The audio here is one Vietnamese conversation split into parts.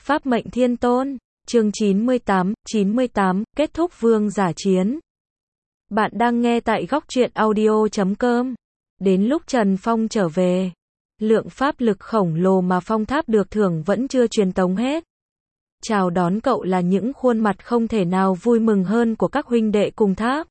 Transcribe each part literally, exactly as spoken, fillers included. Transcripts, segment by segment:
Pháp mệnh thiên tôn, chương chín mươi tám, chín mươi tám, kết thúc vương giả chiến. Bạn đang nghe tại góc truyện audio chấm com. Đến lúc Trần Phong trở về, lượng pháp lực khổng lồ mà phong tháp được thưởng vẫn chưa truyền tống hết. Chào đón cậu là những khuôn mặt không thể nào vui mừng hơn của các huynh đệ cùng tháp.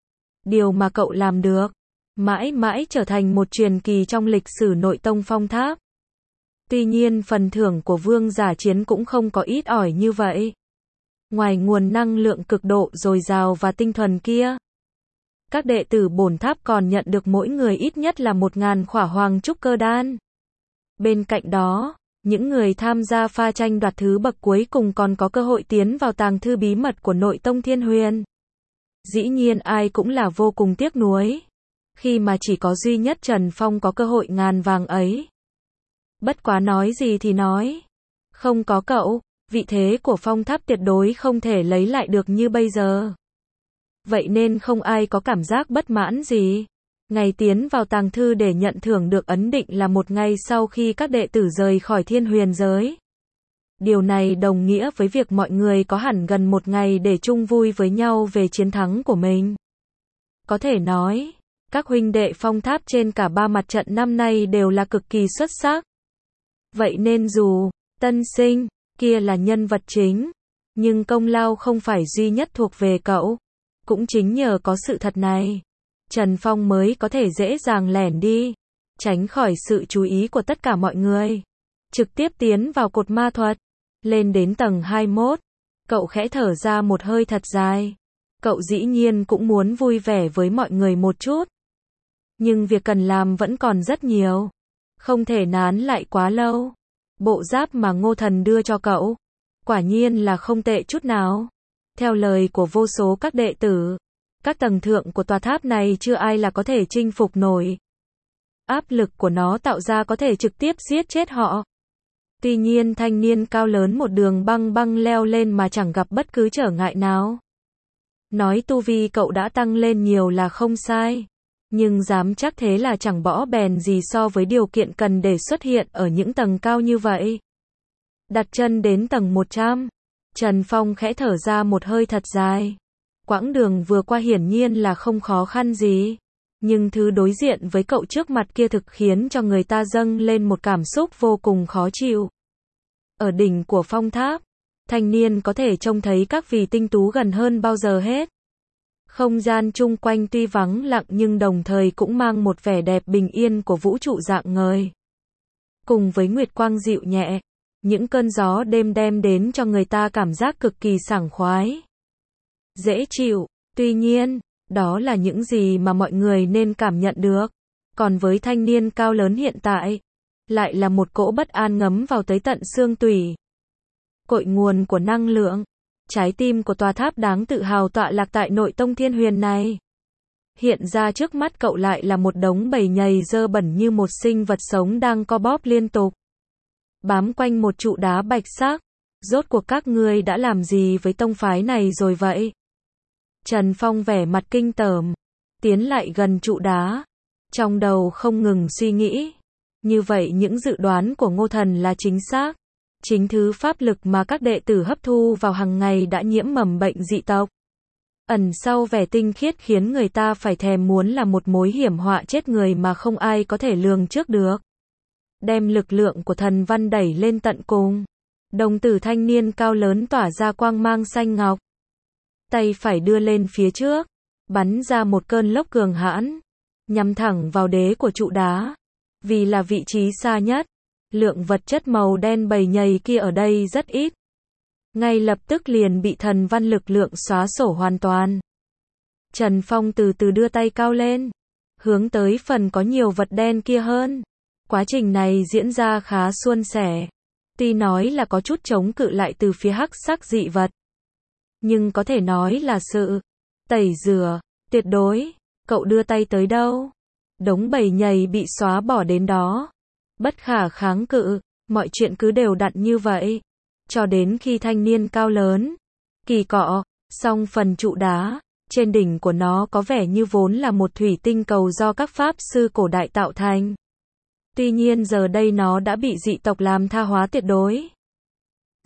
Điều mà cậu làm được, mãi mãi trở thành một truyền kỳ trong lịch sử nội tông phong tháp. Tuy nhiên phần thưởng của vương giả chiến cũng không có ít ỏi như vậy. Ngoài nguồn năng lượng cực độ dồi dào và tinh thuần kia, các đệ tử bổn tháp còn nhận được mỗi người ít nhất là một ngàn khỏa hoàng trúc cơ đan. Bên cạnh đó, những người tham gia pha tranh đoạt thứ bậc cuối cùng còn có cơ hội tiến vào tàng thư bí mật của nội tông Thiên Huyền. Dĩ nhiên ai cũng là vô cùng tiếc nuối, khi mà chỉ có duy nhất Trần Phong có cơ hội ngàn vàng ấy. Bất quá nói gì thì nói, không có cậu, vị thế của phong tháp tuyệt đối không thể lấy lại được như bây giờ. Vậy nên không ai có cảm giác bất mãn gì. Ngày tiến vào tàng thư để nhận thưởng được ấn định là một ngày sau khi các đệ tử rời khỏi Thiên Huyền giới. Điều này đồng nghĩa với việc mọi người có hẳn gần một ngày để chung vui với nhau về chiến thắng của mình. Có thể nói, các huynh đệ phong tháp trên cả ba mặt trận năm nay đều là cực kỳ xuất sắc. Vậy nên dù Tân Sinh kia là nhân vật chính, nhưng công lao không phải duy nhất thuộc về cậu. Cũng chính nhờ có sự thật này, Trần Phong mới có thể dễ dàng lẻn đi, tránh khỏi sự chú ý của tất cả mọi người. Trực tiếp tiến vào cột ma thuật, lên đến tầng hai mươi mốt, cậu khẽ thở ra một hơi thật dài. Cậu dĩ nhiên cũng muốn vui vẻ với mọi người một chút. Nhưng việc cần làm vẫn còn rất nhiều. Không thể nán lại quá lâu. Bộ giáp mà Ngô Thần đưa cho cậu, quả nhiên là không tệ chút nào. Theo lời của vô số các đệ tử, các tầng thượng của tòa tháp này chưa ai là có thể chinh phục nổi. Áp lực của nó tạo ra có thể trực tiếp giết chết họ. Tuy nhiên thanh niên cao lớn một đường băng băng leo lên mà chẳng gặp bất cứ trở ngại nào. Nói tu vi cậu đã tăng lên nhiều là không sai. Nhưng dám chắc thế là chẳng bỏ bèn gì so với điều kiện cần để xuất hiện ở những tầng cao như vậy. Đặt chân đến tầng một trăm, Trần Phong khẽ thở ra một hơi thật dài. Quãng đường vừa qua hiển nhiên là không khó khăn gì. Nhưng thứ đối diện với cậu trước mặt kia thực khiến cho người ta dâng lên một cảm xúc vô cùng khó chịu. Ở đỉnh của phong tháp, thanh niên có thể trông thấy các vì tinh tú gần hơn bao giờ hết. Không gian chung quanh tuy vắng lặng nhưng đồng thời cũng mang một vẻ đẹp bình yên của vũ trụ rạng ngời. Cùng với nguyệt quang dịu nhẹ, những cơn gió đêm đem đến cho người ta cảm giác cực kỳ sảng khoái. Dễ chịu, tuy nhiên, đó là những gì mà mọi người nên cảm nhận được. Còn với thanh niên cao lớn hiện tại, lại là một cỗ bất an ngấm vào tới tận xương tủy. Cội nguồn của năng lượng, trái tim của tòa tháp đáng tự hào tọa lạc tại nội tông Thiên Huyền này. Hiện ra trước mắt cậu lại là một đống bầy nhầy dơ bẩn như một sinh vật sống đang co bóp liên tục. Bám quanh một trụ đá bạch sắc. Rốt cuộc các ngươi đã làm gì với tông phái này rồi vậy? Trần Phong vẻ mặt kinh tởm, tiến lại gần trụ đá. Trong đầu không ngừng suy nghĩ. Như vậy những dự đoán của Ngô Thần là chính xác. Chính thứ pháp lực mà các đệ tử hấp thu vào hàng ngày đã nhiễm mầm bệnh dị tộc. Ẩn sau vẻ tinh khiết khiến người ta phải thèm muốn là một mối hiểm họa chết người mà không ai có thể lường trước được. Đem lực lượng của thần văn đẩy lên tận cùng. Đồng tử thanh niên cao lớn tỏa ra quang mang xanh ngọc. Tay phải đưa lên phía trước, bắn ra một cơn lốc cường hãn, nhắm thẳng vào đế của trụ đá. Vì là vị trí xa nhất, lượng vật chất màu đen bầy nhầy kia ở đây rất ít. Ngay lập tức liền bị thần văn lực lượng xóa sổ hoàn toàn. Trần Phong từ từ đưa tay cao lên, hướng tới phần có nhiều vật đen kia hơn. Quá trình này diễn ra khá suôn sẻ. Tuy nói là có chút chống cự lại từ phía hắc sắc dị vật, nhưng có thể nói là sự tẩy rửa tuyệt đối. Cậu đưa tay tới đâu, đống bầy nhầy bị xóa bỏ đến đó. Bất khả kháng cự, mọi chuyện cứ đều đặn như vậy. Cho đến khi thanh niên cao lớn, kỳ cọ, xong phần trụ đá, trên đỉnh của nó có vẻ như vốn là một thủy tinh cầu do các pháp sư cổ đại tạo thành. Tuy nhiên giờ đây nó đã bị dị tộc làm tha hóa tuyệt đối.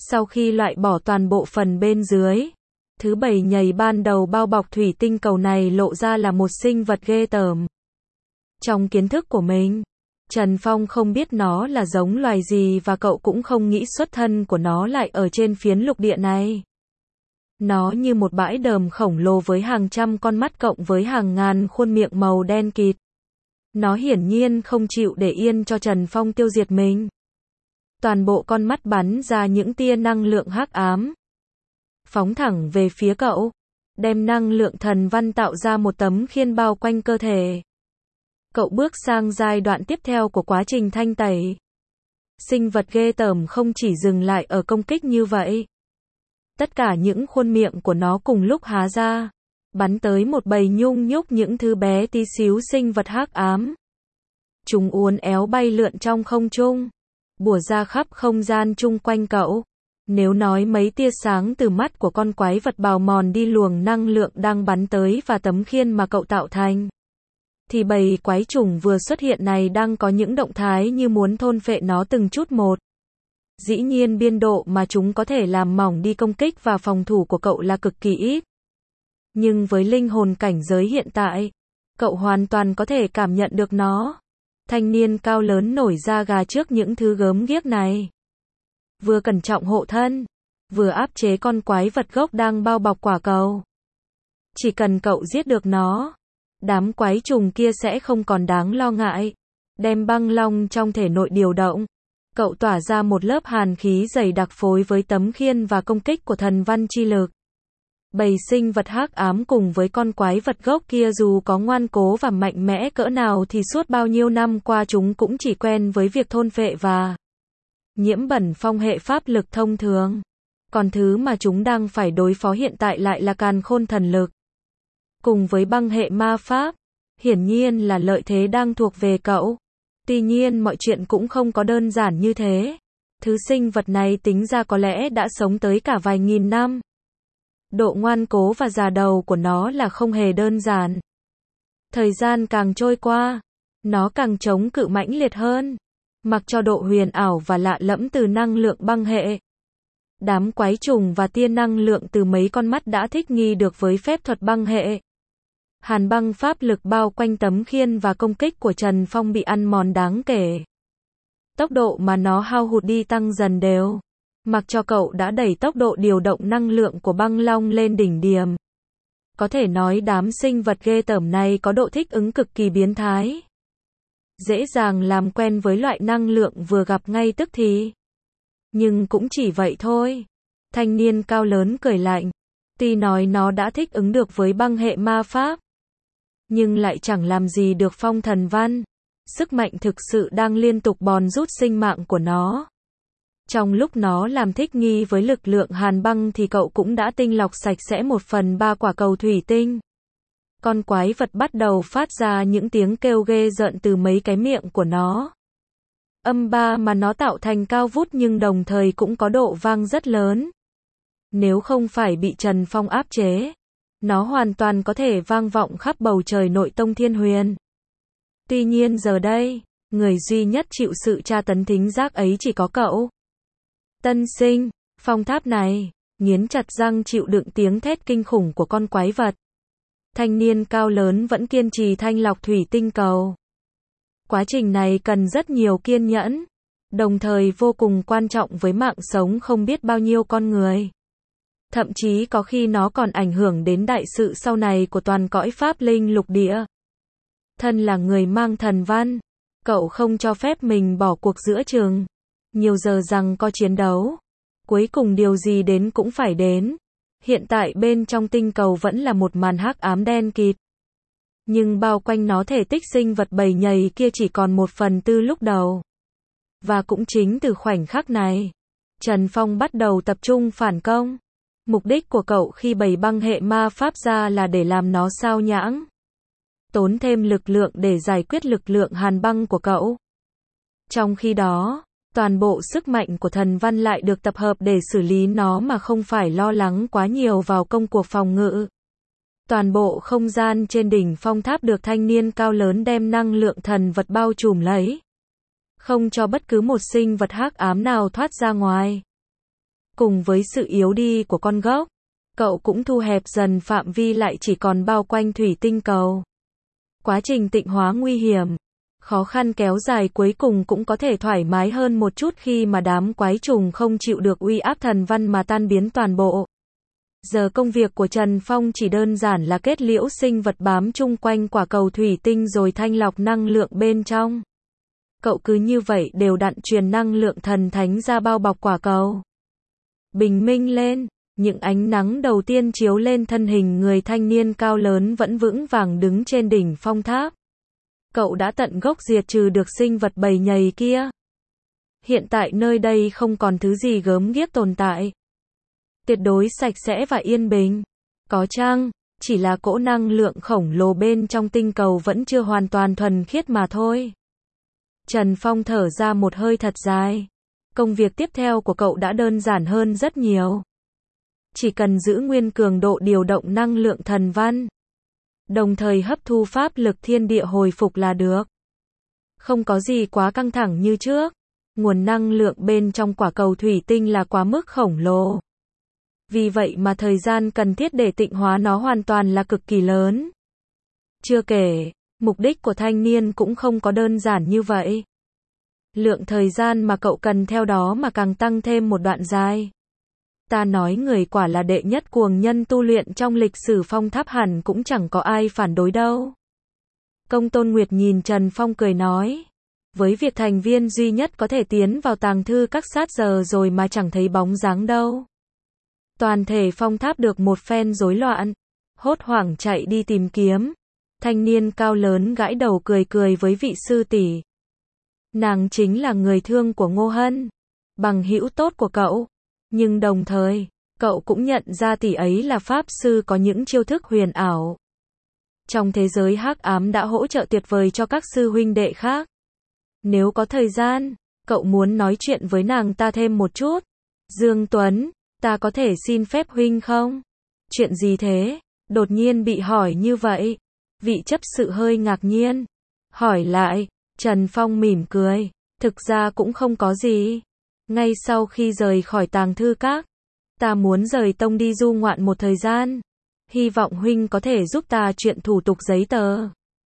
Sau khi loại bỏ toàn bộ phần bên dưới, thứ bầy nhầy ban đầu bao bọc thủy tinh cầu này lộ ra là một sinh vật ghê tởm. Trong kiến thức của mình, Trần Phong không biết nó là giống loài gì và cậu cũng không nghĩ xuất thân của nó lại ở trên phiến lục địa này. Nó như một bãi đờm khổng lồ với hàng trăm con mắt cộng với hàng ngàn khuôn miệng màu đen kịt. Nó hiển nhiên không chịu để yên cho Trần Phong tiêu diệt mình. Toàn bộ con mắt bắn ra những tia năng lượng hắc ám, phóng thẳng về phía cậu, đem năng lượng thần văn tạo ra một tấm khiên bao quanh cơ thể. Cậu bước sang giai đoạn tiếp theo của quá trình thanh tẩy. Sinh vật ghê tởm không chỉ dừng lại ở công kích như vậy. Tất cả những khuôn miệng của nó cùng lúc há ra, bắn tới một bầy nhung nhúc những thứ bé tí xíu sinh vật hắc ám. Chúng uốn éo bay lượn trong không trung, bủa ra khắp không gian chung quanh cậu. Nếu nói mấy tia sáng từ mắt của con quái vật bào mòn đi luồng năng lượng đang bắn tới và tấm khiên mà cậu tạo thành, thì bầy quái trùng vừa xuất hiện này đang có những động thái như muốn thôn phệ nó từng chút một. Dĩ nhiên biên độ mà chúng có thể làm mỏng đi công kích và phòng thủ của cậu là cực kỳ ít. Nhưng với linh hồn cảnh giới hiện tại, cậu hoàn toàn có thể cảm nhận được nó. Thanh niên cao lớn nổi da gà trước những thứ gớm ghiếc này. Vừa cẩn trọng hộ thân, vừa áp chế con quái vật gốc đang bao bọc quả cầu. Chỉ cần cậu giết được nó, đám quái trùng kia sẽ không còn đáng lo ngại. Đem băng long trong thể nội điều động, cậu tỏa ra một lớp hàn khí dày đặc phối với tấm khiên và công kích của thần văn chi lực. Bầy sinh vật hắc ám cùng với con quái vật gốc kia dù có ngoan cố và mạnh mẽ cỡ nào thì suốt bao nhiêu năm qua chúng cũng chỉ quen với việc thôn phệ và nhiễm bẩn phong hệ pháp lực thông thường. Còn thứ mà chúng đang phải đối phó hiện tại lại là càn khôn thần lực. Cùng với băng hệ ma pháp, hiển nhiên là lợi thế đang thuộc về cậu. Tuy nhiên mọi chuyện cũng không có đơn giản như thế. Thứ sinh vật này tính ra có lẽ đã sống tới cả vài nghìn năm. Độ ngoan cố và già đầu của nó là không hề đơn giản. Thời gian càng trôi qua, nó càng chống cự mãnh liệt hơn. Mặc cho độ huyền ảo và lạ lẫm từ năng lượng băng hệ, đám quái trùng và tia năng lượng từ mấy con mắt đã thích nghi được với phép thuật băng hệ. Hàn băng pháp lực bao quanh tấm khiên và công kích của Trần Phong bị ăn mòn đáng kể. Tốc độ mà nó hao hụt đi tăng dần đều. Mặc cho cậu đã đẩy tốc độ điều động năng lượng của băng long lên đỉnh điểm. Có thể nói đám sinh vật ghê tởm này có độ thích ứng cực kỳ biến thái. Dễ dàng làm quen với loại năng lượng vừa gặp ngay tức thì. Nhưng cũng chỉ vậy thôi. Thanh niên cao lớn cười lạnh. Tuy nói nó đã thích ứng được với băng hệ ma pháp, nhưng lại chẳng làm gì được phong thần văn. Sức mạnh thực sự đang liên tục bòn rút sinh mạng của nó. Trong lúc nó làm thích nghi với lực lượng hàn băng thì cậu cũng đã tinh lọc sạch sẽ một phần ba quả cầu thủy tinh. Con quái vật bắt đầu phát ra những tiếng kêu ghê rợn từ mấy cái miệng của nó. Âm ba mà nó tạo thành cao vút nhưng đồng thời cũng có độ vang rất lớn. Nếu không phải bị Trần Phong áp chế, nó hoàn toàn có thể vang vọng khắp bầu trời nội tông thiên huyền. Tuy nhiên giờ đây, người duy nhất chịu sự tra tấn thính giác ấy chỉ có cậu. Tân sinh, phong tháp này, nghiến chặt răng chịu đựng tiếng thét kinh khủng của con quái vật. Thanh niên cao lớn vẫn kiên trì thanh lọc thủy tinh cầu. Quá trình này cần rất nhiều kiên nhẫn, đồng thời vô cùng quan trọng với mạng sống không biết bao nhiêu con người. Thậm chí có khi nó còn ảnh hưởng đến đại sự sau này của toàn cõi pháp linh lục địa. Thân là người mang thần văn, cậu không cho phép mình bỏ cuộc giữa chừng. Nhiều giờ rằng có chiến đấu, cuối cùng điều gì đến cũng phải đến. Hiện tại bên trong tinh cầu vẫn là một màn hắc ám đen kịt. Nhưng bao quanh nó thể tích sinh vật bầy nhầy kia chỉ còn một phần tư lúc đầu. Và cũng chính từ khoảnh khắc này, Trần Phong bắt đầu tập trung phản công. Mục đích của cậu khi bày băng hệ ma pháp ra là để làm nó sao nhãng. Tốn thêm lực lượng để giải quyết lực lượng hàn băng của cậu. Trong khi đó, toàn bộ sức mạnh của thần văn lại được tập hợp để xử lý nó mà không phải lo lắng quá nhiều vào công cuộc phòng ngự. Toàn bộ không gian trên đỉnh phong tháp được thanh niên cao lớn đem năng lượng thần vật bao trùm lấy. Không cho bất cứ một sinh vật hắc ám nào thoát ra ngoài. Cùng với sự yếu đi của con gốc, cậu cũng thu hẹp dần phạm vi lại chỉ còn bao quanh thủy tinh cầu. Quá trình tịnh hóa nguy hiểm, khó khăn kéo dài cuối cùng cũng có thể thoải mái hơn một chút khi mà đám quái trùng không chịu được uy áp thần văn mà tan biến toàn bộ. Giờ công việc của Trần Phong chỉ đơn giản là kết liễu sinh vật bám chung quanh quả cầu thủy tinh rồi thanh lọc năng lượng bên trong. Cậu cứ như vậy đều đặn truyền năng lượng thần thánh ra bao bọc quả cầu. Bình minh lên, những ánh nắng đầu tiên chiếu lên thân hình người thanh niên cao lớn vẫn vững vàng đứng trên đỉnh phong tháp. Cậu đã tận gốc diệt trừ được sinh vật bầy nhầy kia. Hiện tại nơi đây không còn thứ gì gớm ghiếc tồn tại. Tuyệt đối sạch sẽ và yên bình. Có chăng, chỉ là cỗ năng lượng khổng lồ bên trong tinh cầu vẫn chưa hoàn toàn thuần khiết mà thôi. Trần Phong thở ra một hơi thật dài. Công việc tiếp theo của cậu đã đơn giản hơn rất nhiều. Chỉ cần giữ nguyên cường độ điều động năng lượng thần văn, đồng thời hấp thu pháp lực thiên địa hồi phục là được. Không có gì quá căng thẳng như trước. Nguồn năng lượng bên trong quả cầu thủy tinh là quá mức khổng lồ. Vì vậy mà thời gian cần thiết để tịnh hóa nó hoàn toàn là cực kỳ lớn. Chưa kể, mục đích của thanh niên cũng không có đơn giản như vậy. Lượng thời gian mà cậu cần theo đó mà càng tăng thêm một đoạn dài. Ta nói người quả là đệ nhất cuồng nhân tu luyện trong lịch sử phong tháp hẳn cũng chẳng có ai phản đối đâu. Công Tôn Nguyệt nhìn Trần Phong cười nói. Với việc thành viên duy nhất có thể tiến vào tàng thư các sát giờ rồi mà chẳng thấy bóng dáng đâu. Toàn thể phong tháp được một phen rối loạn. Hốt hoảng chạy đi tìm kiếm. Thanh niên cao lớn gãi đầu cười cười với vị sư tỷ. Nàng chính là người thương của Ngô Hân. Bằng hữu tốt của cậu. Nhưng đồng thời, cậu cũng nhận ra tỷ ấy là pháp sư có những chiêu thức huyền ảo. Trong thế giới hắc ám đã hỗ trợ tuyệt vời cho các sư huynh đệ khác. Nếu có thời gian, cậu muốn nói chuyện với nàng ta thêm một chút. Dương Tuấn, ta có thể xin phép huynh không? Chuyện gì thế? Đột nhiên bị hỏi như vậy. Vị chấp sự hơi ngạc nhiên. Hỏi lại, Trần Phong mỉm cười. Thực ra cũng không có gì. Ngay sau khi rời khỏi tàng thư các, ta muốn rời tông đi du ngoạn một thời gian. Hy vọng huynh có thể giúp ta chuyện thủ tục giấy tờ.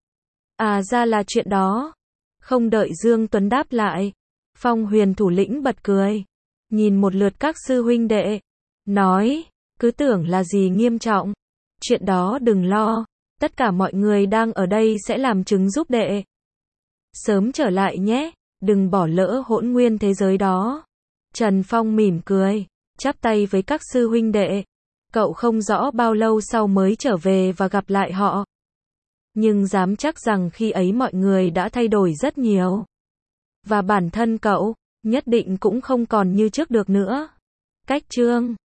À ra là chuyện đó. Không đợi Dương Tuấn đáp lại, Phong Huyền thủ lĩnh bật cười. Nhìn một lượt các sư huynh đệ. Nói, cứ tưởng là gì nghiêm trọng. Chuyện đó đừng lo. Tất cả mọi người đang ở đây sẽ làm chứng giúp đệ. Sớm trở lại nhé. Đừng bỏ lỡ hỗn nguyên thế giới đó. Trần Phong mỉm cười, chắp tay với các sư huynh đệ. Cậu không rõ bao lâu sau mới trở về và gặp lại họ. Nhưng dám chắc rằng khi ấy mọi người đã thay đổi rất nhiều. Và bản thân cậu, nhất định cũng không còn như trước được nữa. Cách chương